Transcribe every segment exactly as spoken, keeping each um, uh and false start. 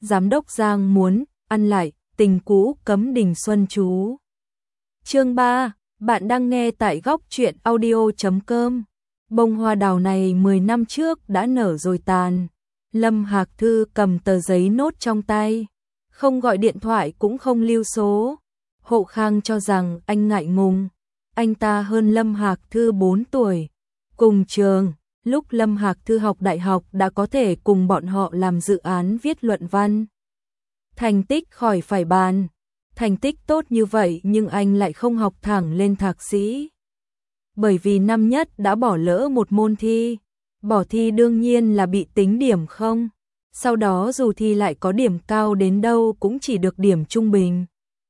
Giám đốc Giang muốn ăn lại, tình cũ cấm đình xuân chú. Chương ba, bạn đang nghe tại góc truyện audio chấm com. Bông hoa đào này mười năm trước đã nở rồi tàn. Lâm Hạc Thư cầm tờ giấy nốt trong tay, không gọi điện thoại cũng không lưu số. Hộ Khang cho rằng anh ngại ngùng, anh ta hơn Lâm Hạc Thư bốn tuổi, cùng trường. Lúc Lâm Hạc Thư học đại học đã có thể cùng bọn họ làm dự án viết luận văn. Thành tích khỏi phải bàn, thành tích tốt như vậy nhưng anh lại không học thẳng lên thạc sĩ. Bởi vì năm nhất đã bỏ lỡ một môn thi, bỏ thi đương nhiên là bị tính điểm không. Sau đó dù thi lại có điểm cao đến đâu cũng chỉ được điểm trung bình.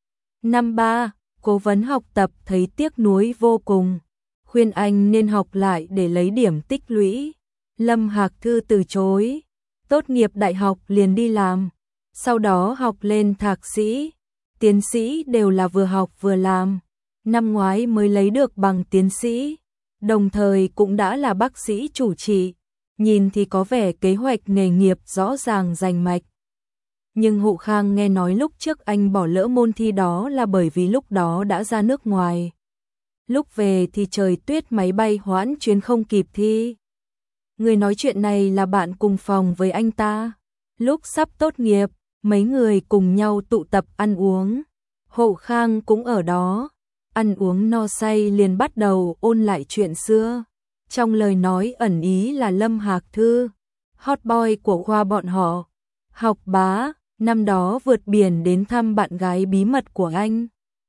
Năm ba, cố vấn học tập thấy tiếc nuối vô cùng, khuyên anh nên học lại để lấy điểm tích lũy. Lâm Hạc Thư từ chối, tốt nghiệp đại học liền đi làm, sau đó học lên thạc sĩ, tiến sĩ đều là vừa học vừa làm. Năm ngoái mới lấy được bằng tiến sĩ, đồng thời cũng đã là bác sĩ chủ trị, nhìn thì có vẻ kế hoạch nghề nghiệp rõ ràng rành mạch. Nhưng Hộ Khang nghe nói lúc trước anh bỏ lỡ môn thi đó là bởi vì lúc đó đã ra nước ngoài. Lúc về thì trời tuyết, máy bay hoãn chuyến không kịp thi. Người nói chuyện này là bạn cùng phòng với anh ta. Lúc sắp tốt nghiệp, mấy người cùng nhau tụ tập ăn uống. Hộ Khang cũng ở đó. Ăn uống no say liền bắt đầu ôn lại chuyện xưa. Trong lời nói ẩn ý là Lâm Hạc Thư, hot boy của khoa bọn họ. Học bá, năm đó vượt biển đến thăm bạn gái bí mật của anh.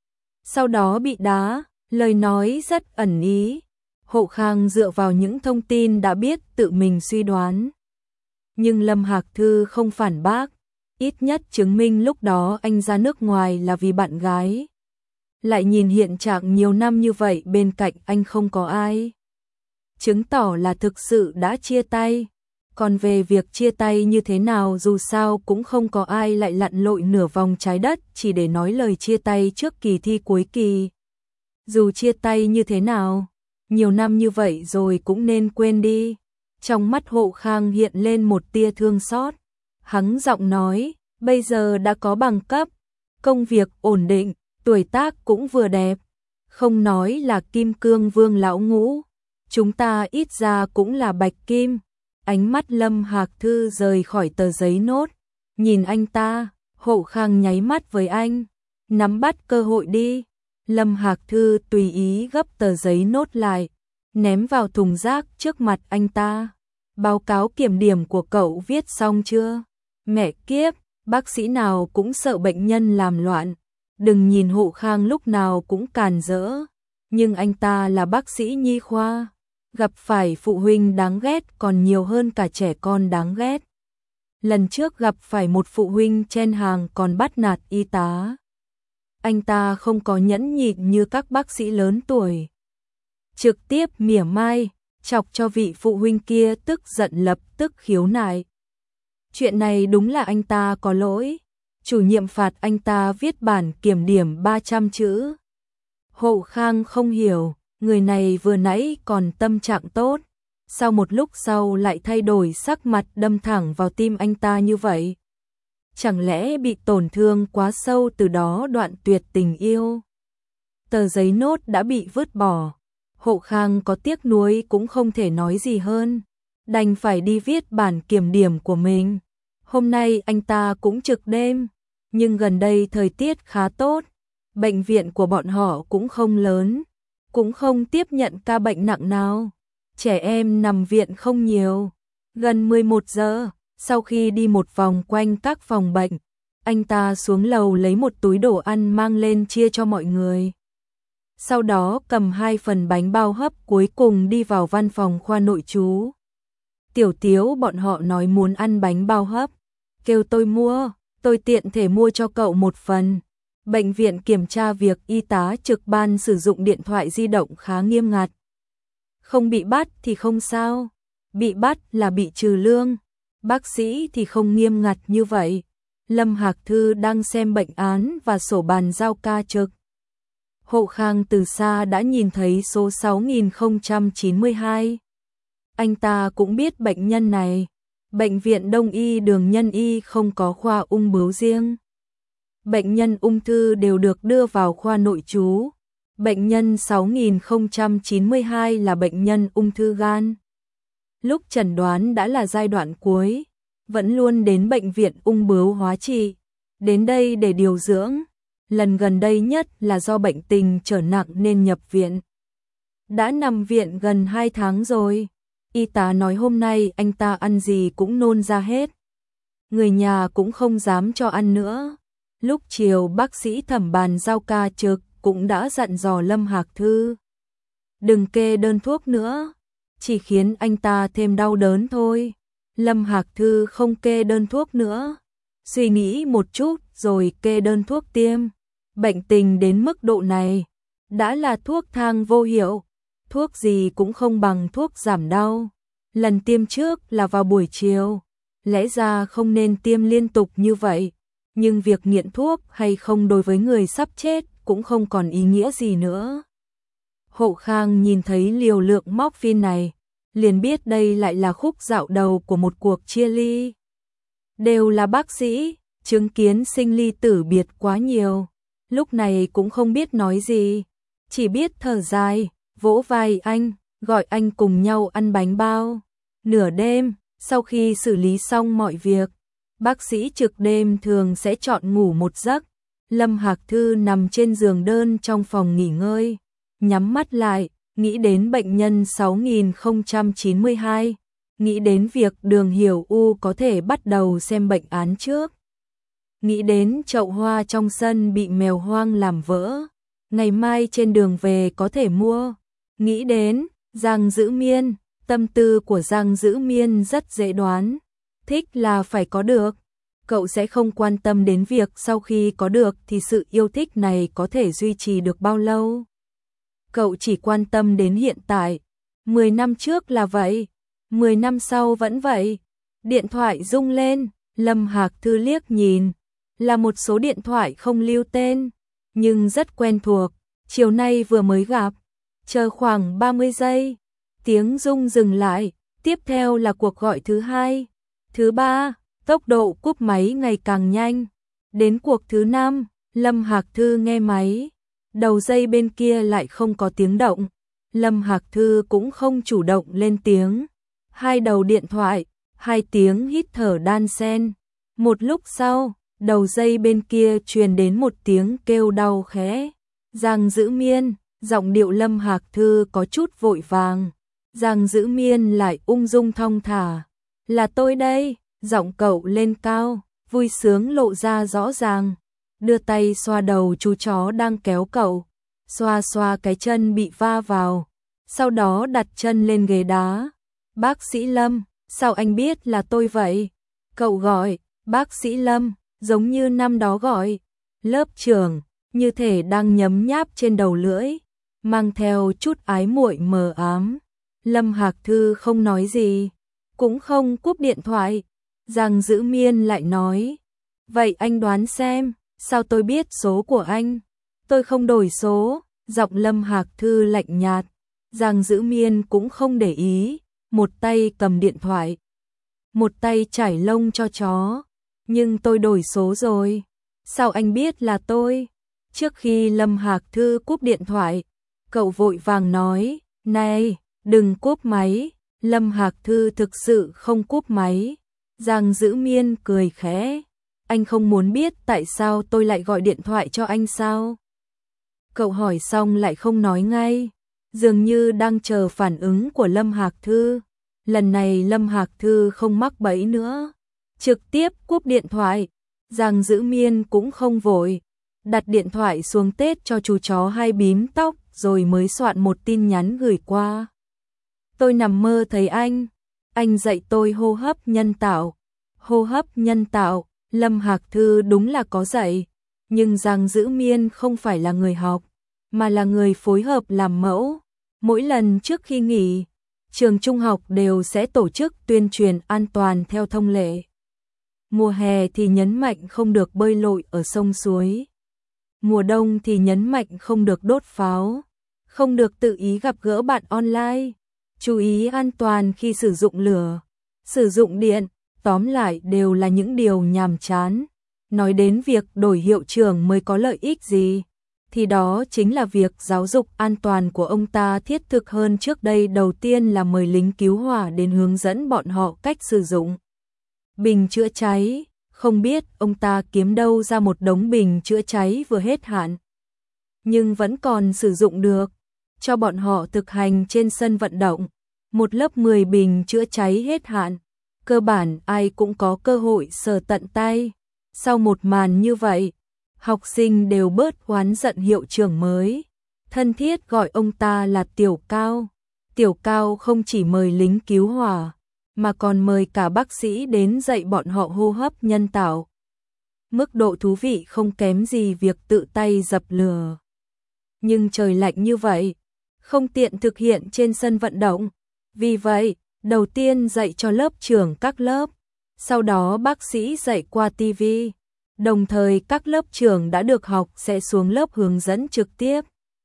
Sau đó bị đá, lời nói rất ẩn ý. Hộ Khang dựa vào những thông tin đã biết tự mình suy đoán. Nhưng Lâm Hạc Thư không phản bác, ít nhất chứng minh lúc đó anh ra nước ngoài là vì bạn gái. Lại nhìn hiện trạng nhiều năm như vậy bên cạnh anh không có ai, chứng tỏ là thực sự đã chia tay. Còn về việc chia tay như thế nào dù sao cũng không có ai lại lặn lội nửa vòng trái đất chỉ để nói lời chia tay trước kỳ thi cuối kỳ. Dù chia tay như thế nào, nhiều năm như vậy rồi cũng nên quên đi. Trong mắt Hộ Khang hiện lên một tia thương xót. Hắn giọng nói, bây giờ đã có bằng cấp, công việc ổn định, tuổi tác cũng vừa đẹp. Không nói là kim cương vương lão ngũ, chúng ta ít ra cũng là bạch kim. Ánh mắt Lâm Hạc Thư rời khỏi tờ giấy nốt, nhìn anh ta. Hộ Khang nháy mắt với anh, nắm bắt cơ hội đi. Lâm Hạc Thư tùy ý gấp tờ giấy nốt lại, ném vào thùng rác trước mặt anh ta. Báo cáo kiểm điểm của cậu viết xong chưa? Mẹ kiếp, bác sĩ nào cũng sợ bệnh nhân làm loạn. Đừng nhìn Hộ Khang lúc nào cũng càn rỡ, nhưng anh ta là bác sĩ nhi khoa, gặp phải phụ huynh đáng ghét còn nhiều hơn cả trẻ con đáng ghét. Lần trước gặp phải một phụ huynh chen hàng còn bắt nạt y tá. Anh ta không có nhẫn nhịn như các bác sĩ lớn tuổi, trực tiếp mỉa mai, chọc cho vị phụ huynh kia tức giận lập tức khiếu nại. Chuyện này đúng là anh ta có lỗi. Chủ nhiệm phạt anh ta viết bản kiểm điểm ba trăm chữ. Hộ Khang không hiểu, người này vừa nãy còn tâm trạng tốt, sau một lúc sau lại thay đổi sắc mặt đâm thẳng vào tim anh ta như vậy. Chẳng lẽ bị tổn thương quá sâu từ đó đoạn tuyệt tình yêu? Tờ giấy nốt đã bị vứt bỏ. Hộ Khang có tiếc nuối cũng không thể nói gì hơn, đành phải đi viết bản kiểm điểm của mình. Hôm nay anh ta cũng trực đêm, nhưng gần đây thời tiết khá tốt, bệnh viện của bọn họ cũng không lớn, cũng không tiếp nhận ca bệnh nặng nào. Trẻ em nằm viện không nhiều. Gần mười một giờ, sau khi đi một vòng quanh các phòng bệnh, anh ta xuống lầu lấy một túi đồ ăn mang lên chia cho mọi người. Sau đó cầm hai phần bánh bao hấp cuối cùng đi vào văn phòng khoa nội trú. Tiểu Tiếu bọn họ nói muốn ăn bánh bao hấp, kêu tôi mua, tôi tiện thể mua cho cậu một phần. Bệnh viện kiểm tra việc y tá trực ban sử dụng điện thoại di động khá nghiêm ngặt. Không bị bắt thì không sao, bị bắt là bị trừ lương. Bác sĩ thì không nghiêm ngặt như vậy. Lâm Hạc Thư đang xem bệnh án và sổ bàn giao ca trực. Hộ Khang từ xa đã nhìn thấy số sáu nghìn không trăm chín mươi hai. Anh ta cũng biết bệnh nhân này, Bệnh viện Đông y Đường Nhân y không có khoa ung bướu riêng. Bệnh nhân ung thư đều được đưa vào khoa nội trú. Bệnh nhân sáu nghìn không trăm chín mươi hai là bệnh nhân ung thư gan. Lúc chẩn đoán đã là giai đoạn cuối, vẫn luôn đến bệnh viện ung bướu hóa trị, đến đây để điều dưỡng. Lần gần đây nhất là do bệnh tình trở nặng nên nhập viện. Đã nằm viện gần hai tháng rồi. Y tá nói hôm nay anh ta ăn gì cũng nôn ra hết. Người nhà cũng không dám cho ăn nữa. Lúc chiều bác sĩ Thẩm bàn giao ca trực cũng đã dặn dò Lâm Hạc Thư. Đừng kê đơn thuốc nữa, chỉ khiến anh ta thêm đau đớn thôi. Lâm Hạc Thư không kê đơn thuốc nữa. Suy nghĩ một chút rồi kê đơn thuốc tiêm. Bệnh tình đến mức độ này, đã là thuốc thang vô hiệu. Thuốc gì cũng không bằng thuốc giảm đau. Lần tiêm trước là vào buổi chiều. Lẽ ra không nên tiêm liên tục như vậy. Nhưng việc nghiện thuốc hay không đối với người sắp chết cũng không còn ý nghĩa gì nữa. Hộ Khang nhìn thấy liều lượng morphine này, liền biết đây lại là khúc dạo đầu của một cuộc chia ly. Đều là bác sĩ, chứng kiến sinh ly tử biệt quá nhiều. Lúc này cũng không biết nói gì, chỉ biết thở dài, vỗ vai anh, gọi anh cùng nhau ăn bánh bao. Nửa đêm, sau khi xử lý xong mọi việc, bác sĩ trực đêm thường sẽ chọn ngủ một giấc. Lâm Hạc Thư nằm trên giường đơn trong phòng nghỉ ngơi, nhắm mắt lại, nghĩ đến bệnh nhân sáu nghìn không trăm chín mươi hai, nghĩ đến việc Đường Hiểu U có thể bắt đầu xem bệnh án trước. Nghĩ đến chậu hoa trong sân bị mèo hoang làm vỡ, ngày mai trên đường về có thể mua. Nghĩ đến Giang Dữ Miên, tâm tư của Giang Dữ Miên rất dễ đoán, thích là phải có được. Cậu sẽ không quan tâm đến việc sau khi có được thì sự yêu thích này có thể duy trì được bao lâu. Cậu chỉ quan tâm đến hiện tại. Mười năm trước là vậy, mười năm sau vẫn vậy. Điện thoại rung lên, Lâm Hạc Thư liếc nhìn, là một số điện thoại không lưu tên, nhưng rất quen thuộc. Chiều nay vừa mới gặp, chờ khoảng ba mươi giây, tiếng rung dừng lại, tiếp theo là cuộc gọi thứ hai, thứ ba. Tốc độ cúp máy ngày càng nhanh. Đến cuộc thứ năm, Lâm Hạc Thư nghe máy. Đầu dây bên kia lại không có tiếng động. Lâm Hạc Thư cũng không chủ động lên tiếng. Hai đầu điện thoại, hai tiếng hít thở đan xen. Một lúc sau, đầu dây bên kia truyền đến một tiếng kêu đau khẽ. Giang Dữ Miên, giọng điệu Lâm Hạc Thư có chút vội vàng. Giang Dữ Miên lại ung dung thong thả. Là tôi đây. Giọng cậu lên cao, vui sướng lộ ra rõ ràng, đưa tay xoa đầu chú chó đang kéo cậu, xoa xoa cái chân bị va vào, sau đó đặt chân lên ghế đá. Bác sĩ Lâm, sao anh biết là tôi vậy? Cậu gọi, bác sĩ Lâm, giống như năm đó gọi, lớp trưởng, như thể đang nhấm nháp trên đầu lưỡi, mang theo chút ái muội mờ ám. Lâm Hạc Thư không nói gì, cũng không cúp điện thoại. Giang Dữ Miên lại nói, vậy anh đoán xem, sao tôi biết số của anh? Tôi không đổi số. Giọng Lâm Hạc Thư lạnh nhạt. Giang Dữ Miên cũng không để ý, một tay cầm điện thoại, một tay chải lông cho chó. Nhưng tôi đổi số rồi. Sao anh biết là tôi? Trước khi Lâm Hạc Thư cúp điện thoại, cậu vội vàng nói, này, đừng cúp máy. Lâm Hạc Thư thực sự không cúp máy. Giang Dữ Miên cười khẽ, anh không muốn biết tại sao tôi lại gọi điện thoại cho anh sao? Cậu hỏi xong lại không nói ngay, dường như đang chờ phản ứng của Lâm Hạc Thư. Lần này Lâm Hạc Thư không mắc bẫy nữa, trực tiếp cúp điện thoại. Giang Dữ Miên cũng không vội, đặt điện thoại xuống tết cho chú chó hai bím tóc rồi mới soạn một tin nhắn gửi qua. Tôi nằm mơ thấy anh. Anh dạy tôi hô hấp nhân tạo. Hô hấp nhân tạo, Lâm Hạc Thư đúng là có dạy, nhưng Giang Dữ Miên không phải là người học, mà là người phối hợp làm mẫu. Mỗi lần trước khi nghỉ, trường trung học đều sẽ tổ chức tuyên truyền an toàn theo thông lệ. Mùa hè thì nhấn mạnh không được bơi lội ở sông suối. Mùa đông thì nhấn mạnh không được đốt pháo, không được tự ý gặp gỡ bạn online. Chú ý an toàn khi sử dụng lửa, sử dụng điện. tóm lại đều là những điều nhàm chán. Nói đến việc đổi hiệu trưởng mới có lợi ích gì, thì đó chính là việc giáo dục an toàn của ông ta thiết thực hơn trước đây. Đầu tiên là mời lính cứu hỏa đến hướng dẫn bọn họ cách sử dụng bình chữa cháy. Không biết ông ta kiếm đâu ra một đống bình chữa cháy vừa hết hạn, nhưng vẫn còn sử dụng được, cho bọn họ thực hành trên sân vận động. Một lớp mười bình chữa cháy hết hạn, cơ bản ai cũng có cơ hội sờ tận tay. Sau một màn như vậy, học sinh đều bớt oán giận hiệu trưởng mới, thân thiết gọi ông ta là Tiểu Cao. Tiểu Cao không chỉ mời lính cứu hỏa, mà còn mời cả bác sĩ đến dạy bọn họ hô hấp nhân tạo. Mức độ thú vị không kém gì việc tự tay dập lửa. Nhưng trời lạnh như vậy, không tiện thực hiện trên sân vận động. Vì vậy, đầu tiên dạy cho lớp trưởng các lớp, sau đó bác sĩ dạy qua ti vi. Đồng thời các lớp trưởng đã được học sẽ xuống lớp hướng dẫn trực tiếp.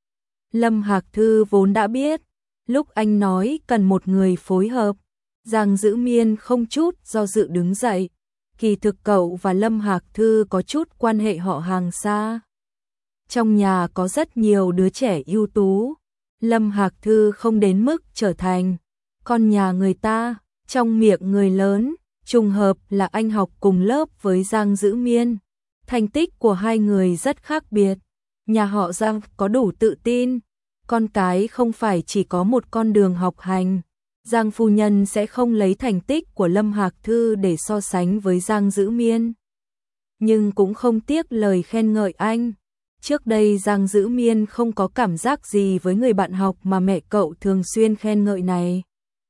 Lâm Hạc Thư vốn đã biết, lúc anh nói cần một người phối hợp, Giang Dữ Miên không chút do dự đứng dậy. Kỳ thực cậu và Lâm Hạc Thư có chút quan hệ họ hàng xa. Trong nhà có rất nhiều đứa trẻ ưu tú, Lâm Hạc Thư không đến mức trở thành con nhà người ta. Trong miệng người lớn, trùng hợp là anh học cùng lớp với Giang Dữ Miên. Thành tích của hai người rất khác biệt. Nhà họ Giang có đủ tự tin, con cái không phải chỉ có một con đường học hành. Giang phu nhân sẽ không lấy thành tích của Lâm Hạc Thư để so sánh với Giang Dữ Miên, nhưng cũng không tiếc lời khen ngợi anh. Trước đây Giang Dữ Miên không có cảm giác gì với người bạn học mà mẹ cậu thường xuyên khen ngợi này.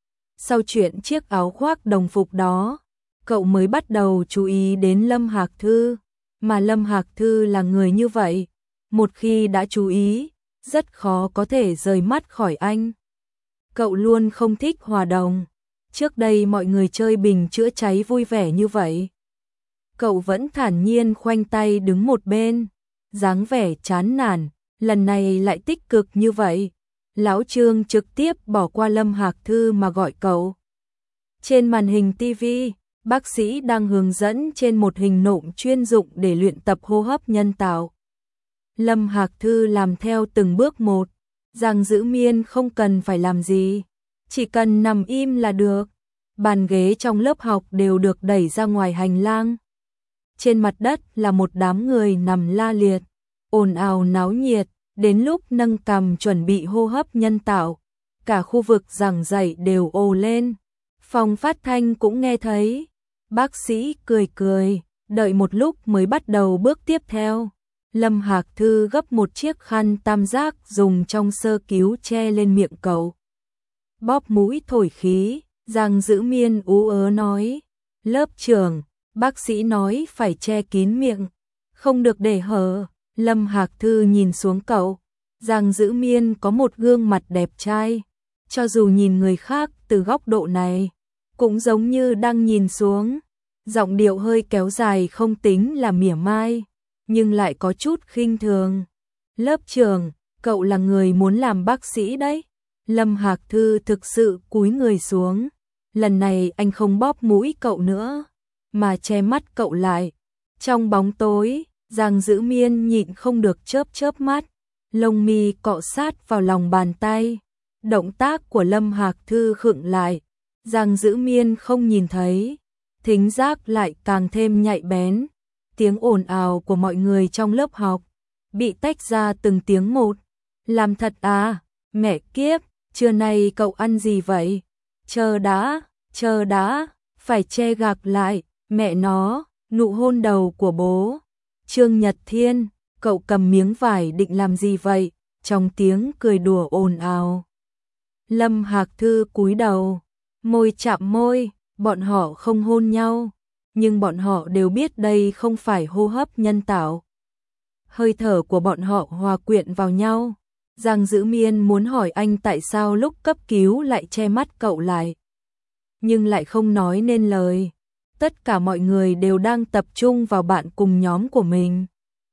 Sau chuyện chiếc áo khoác đồng phục đó, cậu mới bắt đầu chú ý đến Lâm Hạc Thư, mà Lâm Hạc Thư là người như vậy, một khi đã chú ý, rất khó có thể rời mắt khỏi anh. Cậu luôn không thích hòa đồng. Trước đây mọi người chơi bình chữa cháy vui vẻ như vậy, cậu vẫn thản nhiên khoanh tay đứng một bên, dáng vẻ chán nản. Lần này lại tích cực như vậy, lão Trương trực tiếp bỏ qua Lâm Hạc Thư mà gọi cậu. Trên màn hình ti vi, bác sĩ đang hướng dẫn trên một hình nộm chuyên dụng để luyện tập hô hấp nhân tạo. Lâm Hạc Thư làm theo từng bước một. Giang Dữ Miên không cần phải làm gì, chỉ cần nằm im là được. Bàn ghế trong lớp học đều được đẩy ra ngoài hành lang. Trên mặt đất là một đám người nằm la liệt, ồn ào náo nhiệt. Đến lúc nâng cằm chuẩn bị hô hấp nhân tạo, cả khu vực giảng dạy đều ồ lên. Phòng phát thanh cũng nghe thấy. Bác sĩ cười cười, đợi một lúc mới bắt đầu bước tiếp theo. Lâm Hạc Thư gấp một chiếc khăn tam giác dùng trong sơ cứu che lên miệng cậu. Bóp mũi thổi khí, Giang Dữ Miên ú ớ nói. Lớp trưởng, bác sĩ nói phải che kín miệng, không được để hở. Lâm Hạc Thư nhìn xuống cậu. Giang Dữ Miên có một gương mặt đẹp trai, cho dù nhìn người khác từ góc độ này, cũng giống như đang nhìn xuống. Giọng điệu hơi kéo dài không tính là mỉa mai, nhưng lại có chút khinh thường. Lớp trưởng, cậu là người muốn làm bác sĩ đấy. Lâm Hạc Thư thực sự cúi người xuống. Lần này anh không bóp mũi cậu nữa, mà che mắt cậu lại. Trong bóng tối, Giang Dữ Miên nhịn không được chớp chớp mắt, lông mi cọ sát vào lòng bàn tay. Động tác của Lâm Hạc Thư khựng lại, Giang Dữ Miên không nhìn thấy, thính giác lại càng thêm nhạy bén. Tiếng ồn ào của mọi người trong lớp học bị tách ra từng tiếng một. Làm thật à, mẹ kiếp, trưa nay cậu ăn gì vậy? Chờ đã, chờ đã, phải che gạc lại, mẹ nó, nụ hôn đầu của bố. Trương Nhật Thiên, cậu cầm miếng vải định làm gì vậy? Trong tiếng cười đùa ồn ào. Lâm Hạc Thư cúi đầu, môi chạm môi, bọn họ không hôn nhau, nhưng bọn họ đều biết đây không phải hô hấp nhân tạo. Hơi thở của bọn họ hòa quyện vào nhau. Giang Dữ Miên muốn hỏi anh tại sao lúc cấp cứu lại che mắt cậu lại, nhưng lại không nói nên lời. Tất cả mọi người đều đang tập trung vào bạn cùng nhóm của mình,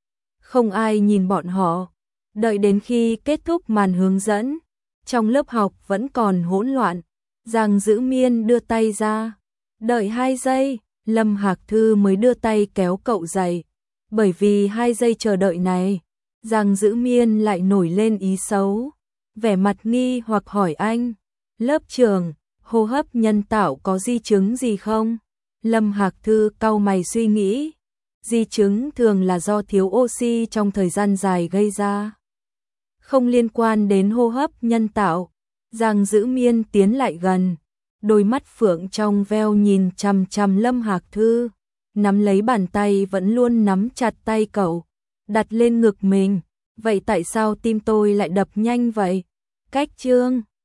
không ai nhìn bọn họ. Đợi đến khi kết thúc màn hướng dẫn, trong lớp học vẫn còn hỗn loạn. Giang Dữ Miên đưa tay ra, đợi hai giây, Lâm Hạc Thư mới đưa tay kéo cậu dậy. Bởi vì hai giây chờ đợi này, Giang Dữ Miên lại nổi lên ý xấu. Vẻ mặt nghi hoặc hỏi anh, lớp trưởng, hô hấp nhân tạo có di chứng gì không? Lâm Hạc Thư cau mày suy nghĩ. Di chứng thường là do thiếu oxy trong thời gian dài gây ra. Không liên quan đến hô hấp nhân tạo. Giang Dữ Miên tiến lại gần. Đôi mắt phượng trong veo nhìn chằm chằm Lâm Hạc Thư. Nắm lấy bàn tay vẫn luôn nắm chặt tay cậu. Đặt lên ngực mình. Vậy tại sao tim tôi lại đập nhanh vậy? Cách chương